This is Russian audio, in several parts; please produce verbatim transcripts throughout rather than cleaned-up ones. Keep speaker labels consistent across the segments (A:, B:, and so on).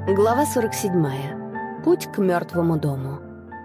A: Глава сорок седьмая. Путь к мертвому дому.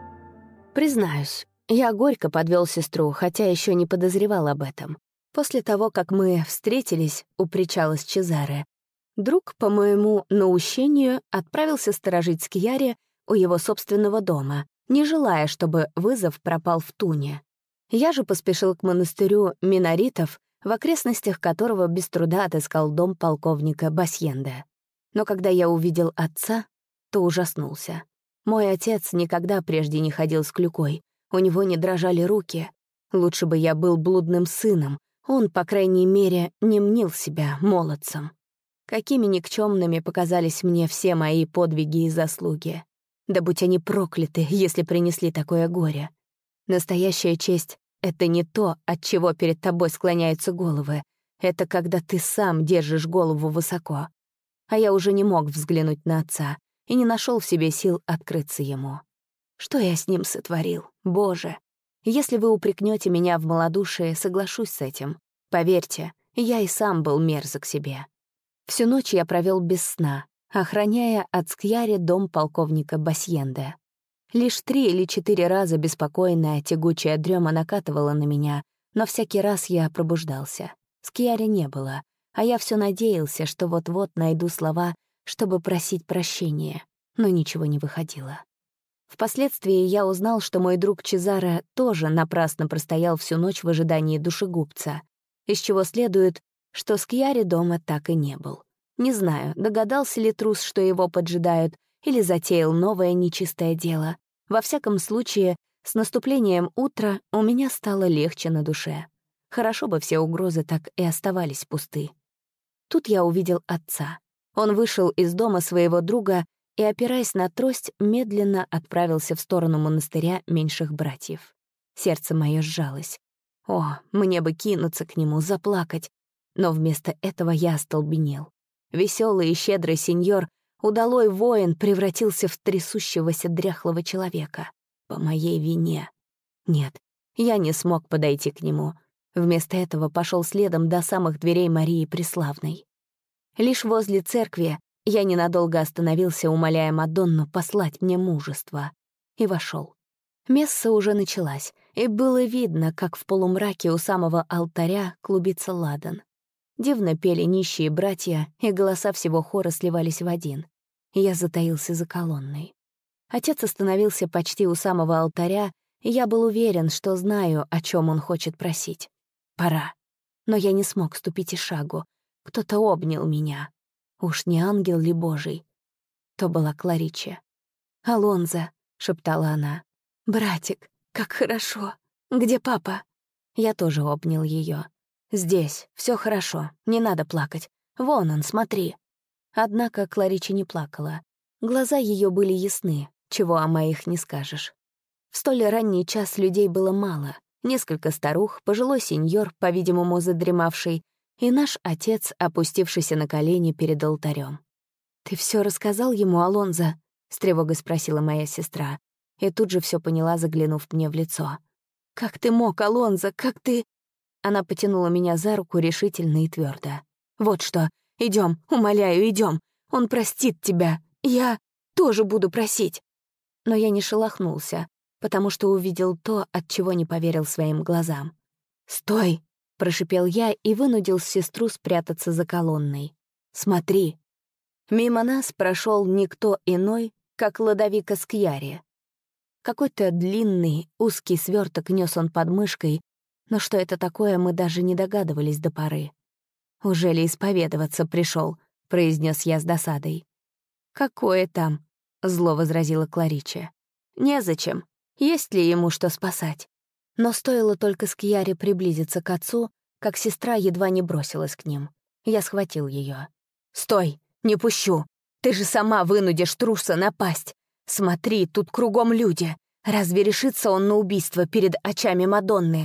A: Признаюсь, я горько подвел сестру, хотя еще не подозревал об этом. После того, как мы встретились у причала с Чезаре, друг, по моему наущению, отправился сторожить Скьяре у его собственного дома, не желая, чтобы вызов пропал в туне. Я же поспешил к монастырю миноритов, в окрестностях которого без труда отыскал дом полковника Басьенде. Но когда я увидел отца, то ужаснулся. Мой отец никогда прежде не ходил с клюкой, у него не дрожали руки. Лучше бы я был блудным сыном, он, по крайней мере, не мнил себя молодцем. Какими никчемными показались мне все мои подвиги и заслуги. Да будь они прокляты, если принесли такое горе. Настоящая честь — это не то, от чего перед тобой склоняются головы. Это когда ты сам держишь голову высоко. А я уже не мог взглянуть на отца и не нашел в себе сил открыться ему. Что я с ним сотворил, Боже? Если вы упрекнете меня в малодушии, соглашусь с этим. Поверьте, я и сам был мерзок себе. Всю ночь я провел без сна, охраняя от Скьяри дом полковника Басьенде. Лишь три или четыре раза беспокойная тягучая дрема накатывала на меня, но всякий раз я пробуждался. Скьяри не было, а я все надеялся, что вот-вот найду слова, чтобы просить прощения, но ничего не выходило. Впоследствии я узнал, что мой друг Чезаре тоже напрасно простоял всю ночь в ожидании душегубца, из чего следует, что Скьяри дома так и не был. Не знаю, догадался ли трус, что его поджидают, или затеял новое нечистое дело. Во всяком случае, с наступлением утра у меня стало легче на душе. Хорошо бы все угрозы так и оставались пусты. Тут я увидел отца. Он вышел из дома своего друга и, опираясь на трость, медленно отправился в сторону монастыря меньших братьев. Сердце мое сжалось. О, мне бы кинуться к нему, заплакать. Но вместо этого я остолбенел. Веселый и щедрый сеньор, удалой воин, превратился в трясущегося дряхлого человека. По моей вине. Нет, я не смог подойти к нему. Вместо этого пошел следом до самых дверей Марии Преславной. Лишь возле церкви я ненадолго остановился, умоляя Мадонну послать мне мужество, и вошел. Месса уже началась, и было видно, как в полумраке у самого алтаря клубится ладан. Дивно пели нищие братья, и голоса всего хора сливались в один. Я затаился за колонной. Отец остановился почти у самого алтаря, и я был уверен, что знаю, о чем он хочет просить. Пора. Но я не смог ступить и шагу. Кто-то обнял меня. Уж не ангел ли божий? То была Клариче. «Алонзо», — шептала она. «Братик, как хорошо. Где папа?» Я тоже обнял ее. «Здесь, все хорошо, не надо плакать. Вон он, смотри». Однако Клариче не плакала. Глаза ее были ясны, чего о моих не скажешь. В столь ранний час людей было мало. Несколько старух, пожилой сеньор, по-видимому, задремавший, и наш отец, опустившийся на колени перед алтарем. «Ты все рассказал ему, Алонзо?» — с тревогой спросила моя сестра, и тут же все поняла, заглянув мне в лицо. «Как ты мог, Алонзо, как ты...» Она потянула меня за руку решительно и твердо. «Вот что, идем, умоляю, идем. Он простит тебя. Я тоже буду просить». Но я не шелохнулся, потому что увидел то, от чего не поверил своим глазам. «Стой!» — прошипел я и вынудил сестру спрятаться за колонной. «Смотри!» Мимо нас прошел никто иной, как Лодовико Скьяри. Какой-то длинный, узкий сверток нес он под мышкой, но что это такое, мы даже не догадывались до поры. «Уже ли исповедоваться пришел?» — произнес я с досадой. «Какое там?» — зло возразила Клариче. «Незачем. Есть ли ему что спасать?» Но стоило только Скьяре приблизиться к отцу, как сестра едва не бросилась к ним. Я схватил ее. «Стой! Не пущу! Ты же сама вынудишь труса напасть! Смотри, тут кругом люди! Разве решится он на убийство перед очами Мадонны?»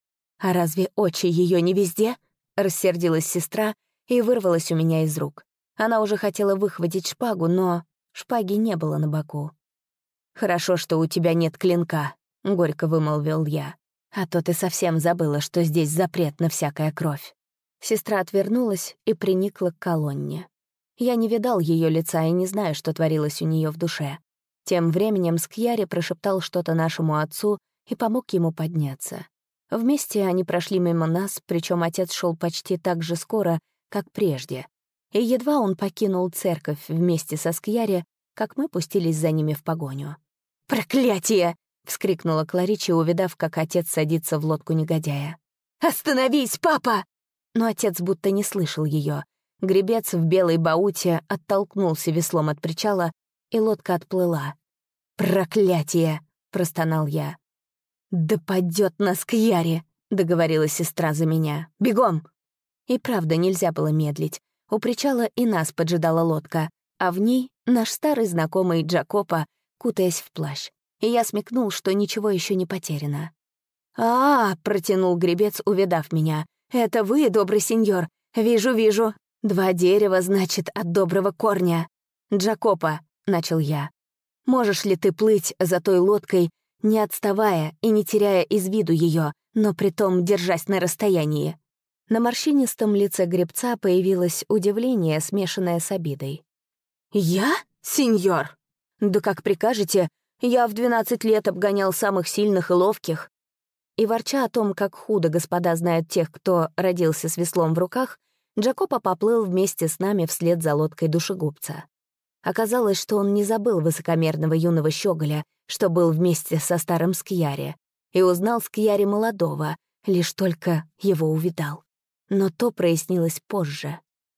A: «А разве очи ее не везде?» — рассердилась сестра и вырвалась у меня из рук. Она уже хотела выхватить шпагу, но шпаги не было на боку. «Хорошо, что у тебя нет клинка», — горько вымолвил я. «А то ты совсем забыла, что здесь запрет на всякая кровь». Сестра отвернулась и приникла к колонне. Я не видал ее лица и не знаю, что творилось у нее в душе. Тем временем Скьяри прошептал что-то нашему отцу и помог ему подняться. Вместе они прошли мимо нас, причем отец шел почти так же скоро, как прежде. И едва он покинул церковь вместе со Скьяри, как мы пустились за ними в погоню. «Проклятие!» — вскрикнула Кларичи, увидав, как отец садится в лодку негодяя. «Остановись, папа!» Но отец будто не слышал ее. Гребец в белой бауте оттолкнулся веслом от причала, и лодка отплыла. «Проклятие!» — простонал я. «Да падёт нас к Яре!» — договорила сестра за меня. «Бегом!» И правда, нельзя было медлить. У причала и нас поджидала лодка, а в ней наш старый знакомый Джакопо, кутаясь в плащ. И я смекнул, что ничего еще не потеряно. «А-а-а!» — протянул гребец, увидав меня. «Это вы, добрый сеньор? Вижу, вижу. Два дерева, значит, от доброго корня. Джакопо!» — начал я. «Можешь ли ты плыть за той лодкой, не отставая и не теряя из виду ее, но притом держась на расстоянии?» На морщинистом лице гребца появилось удивление, смешанное с обидой. «Я, сеньор? Да как прикажете, я в двенадцать лет обгонял самых сильных и ловких». И ворча о том, как худо господа знают тех, кто родился с веслом в руках, Джакопо поплыл вместе с нами вслед за лодкой душегубца. Оказалось, что он не забыл высокомерного юного щеголя, что был вместе со старым Скьяри, и узнал Скьяри молодого, лишь только его увидал. Но то прояснилось позже.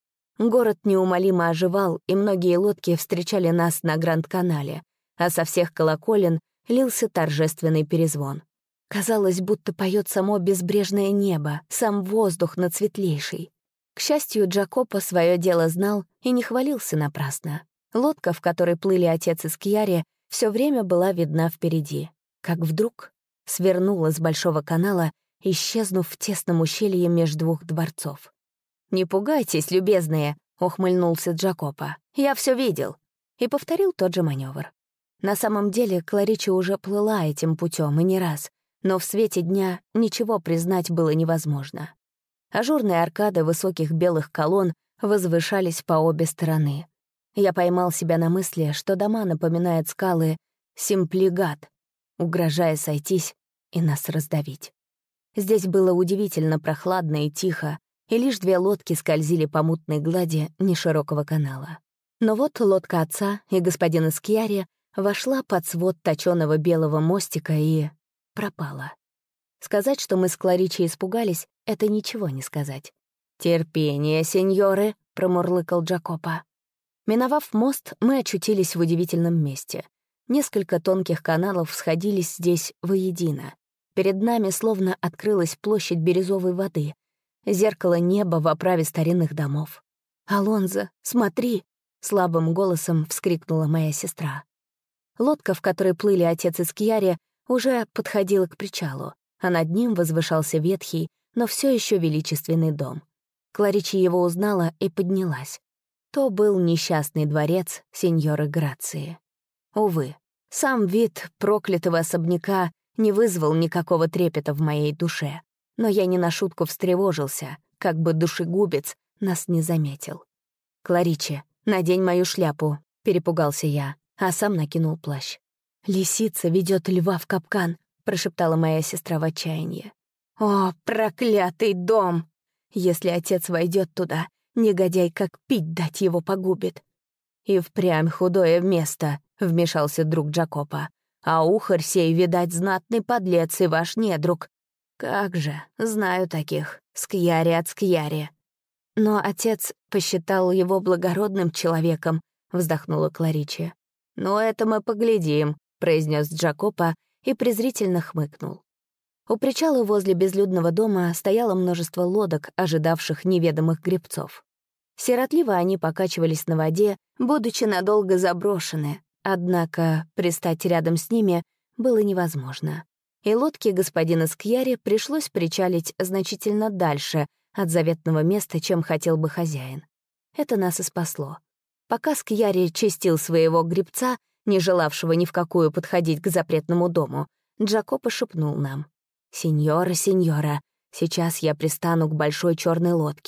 A: Город неумолимо оживал, и многие лодки встречали нас на Гранд-канале, а со всех колоколен лился торжественный перезвон. Казалось, будто поет само безбрежное небо, сам воздух над светлейший. К счастью, Джакопо свое дело знал и не хвалился напрасно. Лодка, в которой плыли отец и Скьяри, все время была видна впереди, как вдруг свернула с большого канала, исчезнув в тесном ущелье между двух дворцов. «Не пугайтесь, любезные», — ухмыльнулся Джакопо. «Я все видел». И повторил тот же маневр. На самом деле Кларичи уже плыла этим путем и не раз, но в свете дня ничего признать было невозможно. Ажурные аркады высоких белых колонн возвышались по обе стороны. Я поймал себя на мысли, что дома напоминают скалы Симплигат, угрожая сойтись и нас раздавить. Здесь было удивительно прохладно и тихо, и лишь две лодки скользили по мутной глади неширокого канала. Но вот лодка отца и господина Скьяри вошла под свод точёного белого мостика и пропала. Сказать, что мы с Кларичи испугались, — это ничего не сказать. «Терпение, сеньоры», — промурлыкал Джакопо. Миновав мост, мы очутились в удивительном месте. Несколько тонких каналов сходились здесь воедино. Перед нами словно открылась площадь бирюзовой воды, зеркало неба в оправе старинных домов. «Алонзо, смотри!» — слабым голосом вскрикнула моя сестра. Лодка, в которой плыли отец и Скьяри, уже подходила к причалу, а над ним возвышался ветхий, но все еще величественный дом. Кларичи его узнала и поднялась. То был несчастный дворец сеньоры Грации. Увы, сам вид проклятого особняка не вызвал никакого трепета в моей душе, но я не на шутку встревожился, как бы душегубец нас не заметил. «Кларичи, надень мою шляпу», — перепугался я, а сам накинул плащ. «Лисица ведет льва в капкан», — прошептала моя сестра в отчаянии. «О, проклятый дом! Если отец войдет туда, негодяй как пить дать его погубит». «И впрямь худое место», — вмешался друг Джакопо. «А ухарь сей, видать, знатный подлец и ваш недруг». «Как же, знаю таких, Скьяри от Скьяри». «Но отец посчитал его благородным человеком», — вздохнула Кларичи. «Ну, это мы поглядим», — произнес Джакопо и презрительно хмыкнул. У причала возле безлюдного дома стояло множество лодок, ожидавших неведомых гребцов. Сиротливо они покачивались на воде, будучи надолго заброшены, однако пристать рядом с ними было невозможно. И лодке господина Скьяри пришлось причалить значительно дальше от заветного места, чем хотел бы хозяин. Это нас и спасло. Пока Скьяри чистил своего гребца, не желавшего ни в какую подходить к запретному дому, Джакопо шепнул нам: «Сеньора, сеньора, сейчас я пристану к большой черной лодке.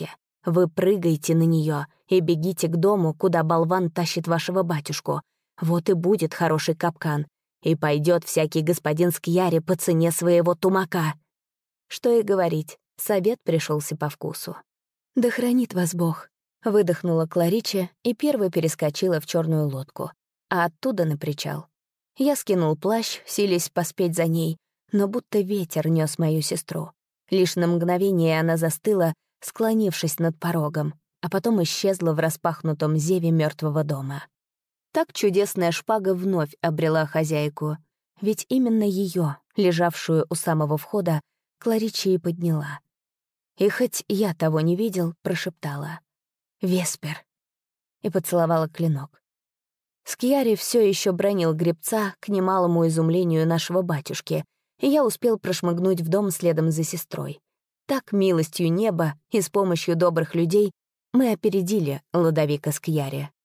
A: Вы прыгайте на нее и бегите к дому, куда болван тащит вашего батюшку. Вот и будет хороший капкан, и пойдет всякий господин Скьяри по цене своего тумака». Что и говорить, совет пришелся по вкусу. «Да хранит вас Бог», — выдохнула Кларича и первой перескочила в черную лодку, а оттуда на причал. Я скинул плащ, силясь поспеть за ней, но будто ветер нес мою сестру. Лишь на мгновение она застыла, склонившись над порогом, а потом исчезла в распахнутом зеве мертвого дома. Так чудесная шпага вновь обрела хозяйку, ведь именно ее, лежавшую у самого входа, Кларича и подняла. И хоть я того не видел, прошептала «Веспер» и поцеловала клинок. Скьяри все еще бранил гребца к немалому изумлению нашего батюшки, и я успел прошмыгнуть в дом следом за сестрой. Так, милостью неба и с помощью добрых людей, мы опередили Лодовика Скьяри.